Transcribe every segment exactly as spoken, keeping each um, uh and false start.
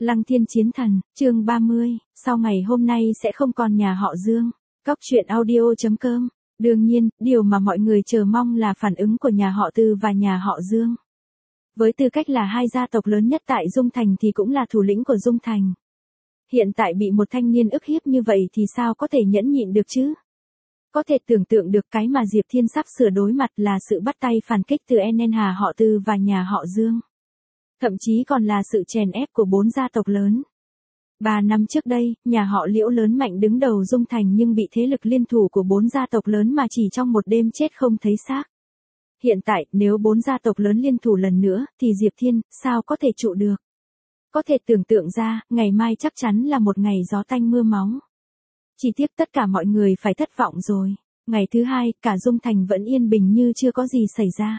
Lăng Thiên Chiến Thần, chương ba mươi, sau ngày hôm nay sẽ không còn nhà họ Dương. Cóc truyện audio.com. Đương nhiên, điều mà mọi người chờ mong là phản ứng của nhà họ Từ và nhà họ Dương. Với tư cách là hai gia tộc lớn nhất tại Dung Thành thì cũng là thủ lĩnh của Dung Thành. Hiện tại bị một thanh niên ức hiếp như vậy thì sao có thể nhẫn nhịn được chứ? Có thể tưởng tượng được cái mà Diệp Thiên sắp sửa đối mặt là sự bắt tay phản kích từ nhà họ Từ và nhà họ Dương. Thậm chí còn là sự chèn ép của bốn gia tộc lớn. Ba năm trước đây, nhà họ Liễu lớn mạnh đứng đầu Dung Thành nhưng bị thế lực liên thủ của bốn gia tộc lớn mà chỉ trong một đêm chết không thấy xác. Hiện tại, nếu bốn gia tộc lớn liên thủ lần nữa, thì Diệp Thiên, sao có thể trụ được? Có thể tưởng tượng ra, ngày mai chắc chắn là một ngày gió tanh mưa máu. Chỉ tiếc tất cả mọi người phải thất vọng rồi. Ngày thứ hai, cả Dung Thành vẫn yên bình như chưa có gì xảy ra.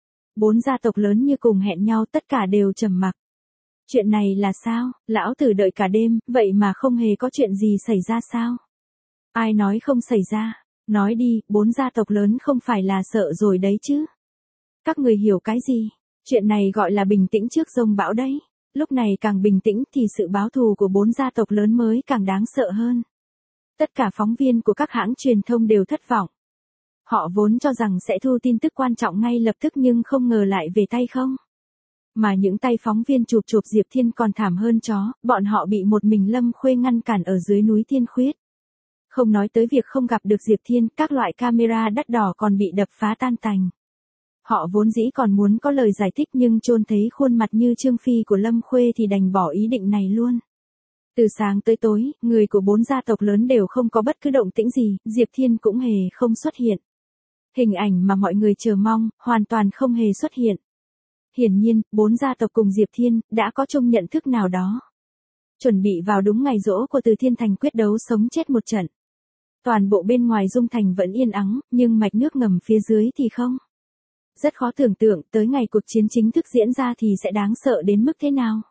Bốn gia tộc lớn như cùng hẹn nhau tất cả đều trầm mặc. Chuyện này là sao? Lão Tử đợi cả đêm, vậy mà không hề có chuyện gì xảy ra sao? Ai nói không xảy ra? Nói đi, bốn gia tộc lớn không phải là sợ rồi đấy chứ? Các người hiểu cái gì? Chuyện này gọi là bình tĩnh trước dông bão đấy. Lúc này càng bình tĩnh thì sự báo thù của bốn gia tộc lớn mới càng đáng sợ hơn. Tất cả phóng viên của các hãng truyền thông đều thất vọng. Họ vốn cho rằng sẽ thu tin tức quan trọng ngay lập tức nhưng không ngờ lại về tay không. Mà những tay phóng viên chụp chụp Diệp Thiên còn thảm hơn chó, bọn họ bị một mình Lâm Khuê ngăn cản ở dưới núi Thiên Khuyết. Không nói tới việc không gặp được Diệp Thiên, các loại camera đắt đỏ còn bị đập phá tan tành. Họ vốn dĩ còn muốn có lời giải thích nhưng chôn thấy khuôn mặt như Trương Phi của Lâm Khuê thì đành bỏ ý định này luôn. Từ sáng tới tối, người của bốn gia tộc lớn đều không có bất cứ động tĩnh gì, Diệp Thiên cũng hề không xuất hiện. Hình ảnh mà mọi người chờ mong, hoàn toàn không hề xuất hiện. Hiển nhiên, bốn gia tộc cùng Diệp Thiên, đã có chung nhận thức nào đó. Chuẩn bị vào đúng ngày giỗ của Từ Thiên Thành quyết đấu sống chết một trận. Toàn bộ bên ngoài Dung Thành vẫn yên ắng, nhưng mạch nước ngầm phía dưới thì không. Rất khó tưởng tượng tới ngày cuộc chiến chính thức diễn ra thì sẽ đáng sợ đến mức thế nào.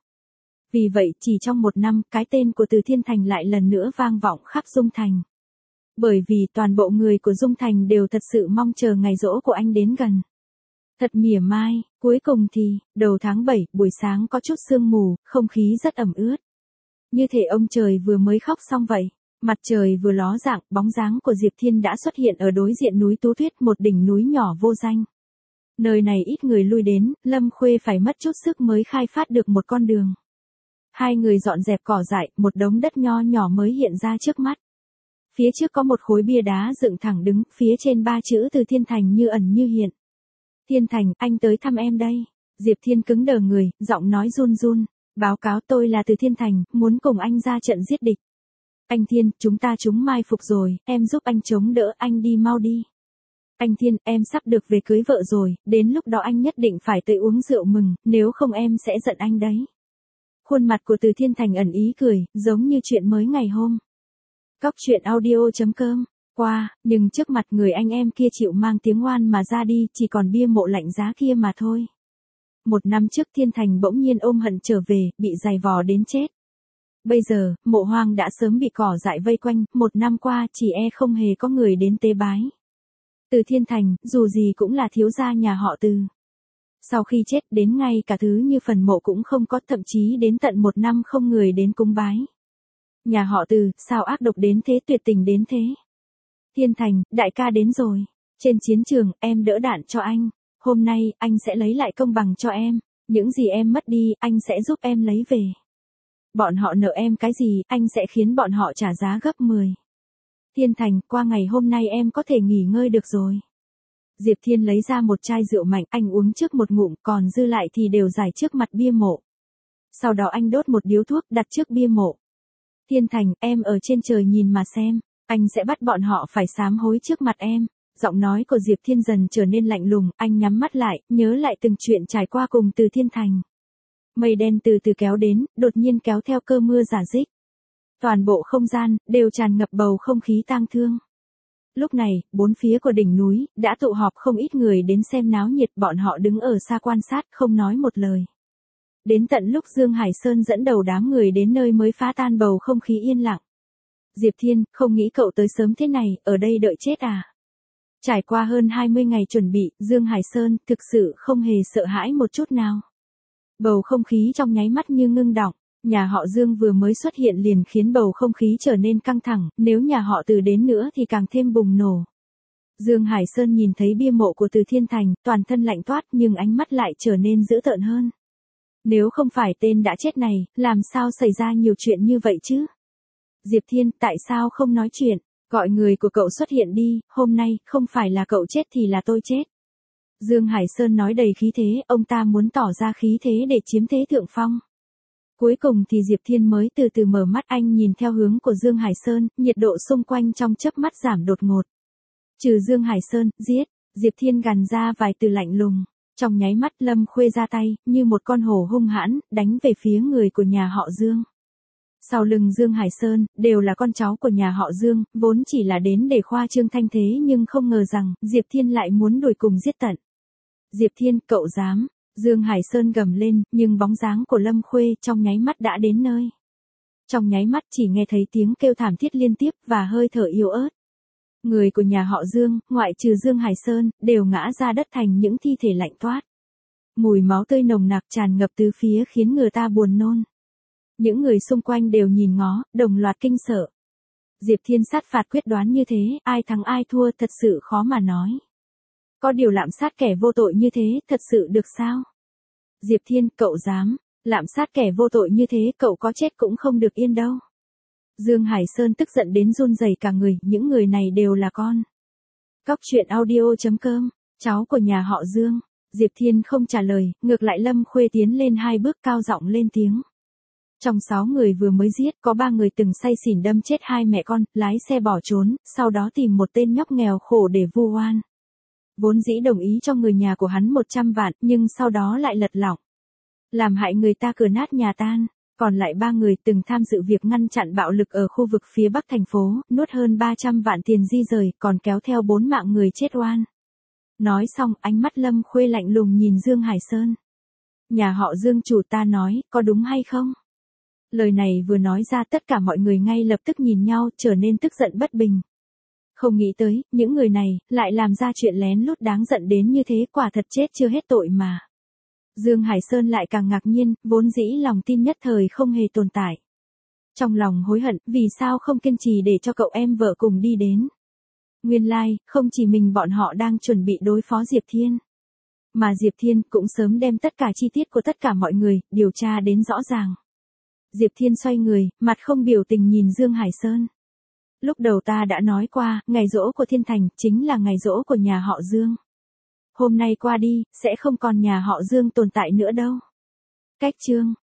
Vì vậy, chỉ trong một năm, cái tên của Từ Thiên Thành lại lần nữa vang vọng khắp Dung Thành. Bởi vì toàn bộ người của Dung Thành đều thật sự mong chờ ngày giỗ của anh đến gần. Thật mỉa mai, cuối cùng thì, đầu tháng bảy, buổi sáng có chút sương mù, không khí rất ẩm ướt. Như thể ông trời vừa mới khóc xong vậy. Mặt trời vừa ló dạng, bóng dáng của Diệp Thiên đã xuất hiện ở đối diện núi Tú Tuyết, một đỉnh núi nhỏ vô danh. Nơi này ít người lui đến, Lâm Khuê phải mất chút sức mới khai phát được một con đường. Hai người dọn dẹp cỏ dại, một đống đất nho nhỏ mới hiện ra trước mắt. Phía trước có một khối bia đá dựng thẳng đứng, phía trên ba chữ Từ Thiên Thành như ẩn như hiện. Thiên Thành, anh tới thăm em đây. Diệp Thiên cứng đờ người, giọng nói run run. Báo cáo tôi là Từ Thiên Thành, muốn cùng anh ra trận giết địch. Anh Thiên, chúng ta chúng mai phục rồi, em giúp anh chống đỡ, anh đi mau đi. Anh Thiên, em sắp được về cưới vợ rồi, đến lúc đó anh nhất định phải tới uống rượu mừng, nếu không em sẽ giận anh đấy. Khuôn mặt của Từ Thiên Thành ẩn ý cười, giống như chuyện mới ngày hôm. Cóc truyện audio.com. Qua, nhưng trước mặt người anh em kia chịu mang tiếng oan mà ra đi, chỉ còn bia mộ lạnh giá kia mà thôi. Một năm trước Thiên Thành bỗng nhiên ôm hận trở về, bị giày vò đến chết. Bây giờ, mộ hoang đã sớm bị cỏ dại vây quanh, một năm qua chỉ e không hề có người đến tế bái. Từ Thiên Thành, dù gì cũng là thiếu gia nhà họ Từ. Sau khi chết đến ngay cả thứ như phần mộ cũng không có, thậm chí đến tận một năm không người đến cúng bái. Nhà họ Từ, sao ác độc đến thế, tuyệt tình đến thế. Thiên Thành, đại ca đến rồi. Trên chiến trường, em đỡ đạn cho anh. Hôm nay, anh sẽ lấy lại công bằng cho em. Những gì em mất đi, anh sẽ giúp em lấy về. Bọn họ nợ em cái gì, anh sẽ khiến bọn họ trả giá gấp mười. Thiên Thành, qua ngày hôm nay em có thể nghỉ ngơi được rồi. Diệp Thiên lấy ra một chai rượu mạnh, anh uống trước một ngụm, còn dư lại thì đều rải trước mặt bia mộ. Sau đó anh đốt một điếu thuốc đặt trước bia mộ. Thiên Thành, em ở trên trời nhìn mà xem, anh sẽ bắt bọn họ phải sám hối trước mặt em. Giọng nói của Diệp Thiên dần trở nên lạnh lùng, anh nhắm mắt lại, nhớ lại từng chuyện trải qua cùng Từ Thiên Thành. Mây đen từ từ kéo đến, đột nhiên kéo theo cơn mưa rả rích. Toàn bộ không gian, đều tràn ngập bầu không khí tang thương. Lúc này, bốn phía của đỉnh núi, đã tụ họp không ít người đến xem náo nhiệt, bọn họ đứng ở xa quan sát, không nói một lời. Đến tận lúc Dương Hải Sơn dẫn đầu đám người đến nơi mới phá tan bầu không khí yên lặng. Diệp Thiên, không nghĩ cậu tới sớm thế này, ở đây đợi chết à? Trải qua hơn hai mươi ngày chuẩn bị, Dương Hải Sơn thực sự không hề sợ hãi một chút nào. Bầu không khí trong nháy mắt như ngưng đọng, Nhà họ Dương vừa mới xuất hiện liền khiến bầu không khí trở nên căng thẳng, nếu nhà họ Từ đến nữa thì càng thêm bùng nổ. Dương Hải Sơn nhìn thấy bia mộ của Từ Thiên Thành, toàn thân lạnh toát nhưng ánh mắt lại trở nên dữ tợn hơn. Nếu không phải tên đã chết này, làm sao xảy ra nhiều chuyện như vậy chứ? Diệp Thiên, tại sao không nói chuyện? Gọi người của cậu xuất hiện đi, hôm nay, không phải là cậu chết thì là tôi chết. Dương Hải Sơn nói đầy khí thế, ông ta muốn tỏ ra khí thế để chiếm thế thượng phong. Cuối cùng thì Diệp Thiên mới từ từ mở mắt, anh nhìn theo hướng của Dương Hải Sơn, nhiệt độ xung quanh trong chớp mắt giảm đột ngột. Trừ Dương Hải Sơn, giết, Diệp Thiên gằn ra vài từ lạnh lùng. Trong nháy mắt Lâm Khuê ra tay, như một con hổ hung hãn, đánh về phía người của nhà họ Dương. Sau lưng Dương Hải Sơn, đều là con cháu của nhà họ Dương, vốn chỉ là đến để khoa trương thanh thế nhưng không ngờ rằng, Diệp Thiên lại muốn đuổi cùng giết tận. Diệp Thiên, cậu dám, Dương Hải Sơn gầm lên, nhưng bóng dáng của Lâm Khuê trong nháy mắt đã đến nơi. Trong nháy mắt chỉ nghe thấy tiếng kêu thảm thiết liên tiếp và hơi thở yếu ớt. Người của nhà họ Dương, ngoại trừ Dương Hải Sơn, đều ngã ra đất thành những thi thể lạnh toát. Mùi máu tươi nồng nặc tràn ngập tứ phía khiến người ta buồn nôn. Những người xung quanh đều nhìn ngó, đồng loạt kinh sợ. Diệp Thiên sát phạt quyết đoán như thế, ai thắng ai thua thật sự khó mà nói. Có điều lạm sát kẻ vô tội như thế, thật sự được sao? Diệp Thiên, cậu dám, lạm sát kẻ vô tội như thế, cậu có chết cũng không được yên đâu. Dương Hải Sơn tức giận đến run rẩy cả người, những người này đều là con. Cóc truyện audio chấm com, cháu của nhà họ Dương. Diệp Thiên không trả lời, ngược lại Lâm Khuê tiến lên hai bước cao giọng lên tiếng. Trong sáu người vừa mới giết, có ba người từng say xỉn đâm chết hai mẹ con, lái xe bỏ trốn, sau đó tìm một tên nhóc nghèo khổ để vu oan. Vốn dĩ đồng ý cho người nhà của hắn một trăm vạn, nhưng sau đó lại lật lọng. Làm hại người ta cửa nát nhà tan. Còn lại ba người từng tham dự việc ngăn chặn bạo lực ở khu vực phía bắc thành phố, nuốt hơn ba trăm vạn tiền di rời, còn kéo theo bốn mạng người chết oan. Nói xong, ánh mắt Lâm Khuê lạnh lùng nhìn Dương Hải Sơn. Nhà họ Dương chủ ta nói, có đúng hay không? Lời này vừa nói ra tất cả mọi người ngay lập tức nhìn nhau, trở nên tức giận bất bình. Không nghĩ tới, những người này, lại làm ra chuyện lén lút đáng giận đến như thế, quả thật chết chưa hết tội mà. Dương Hải Sơn lại càng ngạc nhiên, vốn dĩ lòng tin nhất thời không hề tồn tại. Trong lòng hối hận, vì sao không kiên trì để cho cậu em vợ cùng đi đến. Nguyên lai, like, không chỉ mình bọn họ đang chuẩn bị đối phó Diệp Thiên. Mà Diệp Thiên cũng sớm đem tất cả chi tiết của tất cả mọi người, điều tra đến rõ ràng. Diệp Thiên xoay người, mặt không biểu tình nhìn Dương Hải Sơn. Lúc đầu ta đã nói qua, ngày giỗ của Thiên Thành, chính là ngày giỗ của nhà họ Dương. Hôm nay qua đi, sẽ không còn nhà họ Dương tồn tại nữa đâu. Cách chương